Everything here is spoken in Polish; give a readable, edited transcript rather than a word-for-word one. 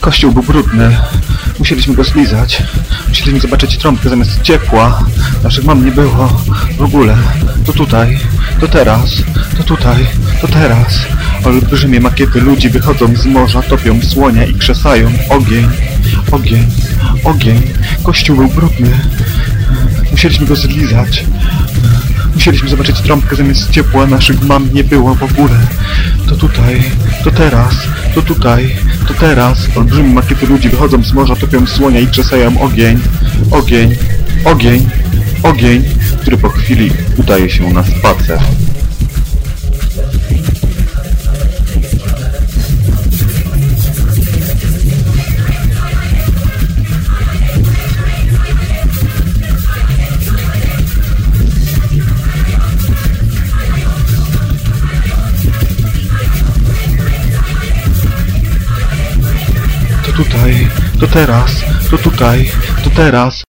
Kościół był brudny. Musieliśmy go zlizać. Musieliśmy zobaczyć trąbkę zamiast ciepła. Naszych mam nie było. W ogóle. To tutaj. To teraz. To tutaj. To teraz. Olbrzymie makiety ludzi wychodzą z morza, topią słonia i krzesają. Ogień. Ogień. Ogień. Kościół był brudny. Musieliśmy go zlizać. Musieliśmy zobaczyć trąbkę zamiast ciepła. Naszych mam nie było w ogóle. To tutaj. To teraz. To tutaj. To teraz. Olbrzymie makiety ludzi wychodzą z morza, topią słonia i krzesają. Ogień. Ogień. Ogień. Ogień, który po chwili udaje się na spacer. To tutaj, to teraz, to tutaj, to teraz.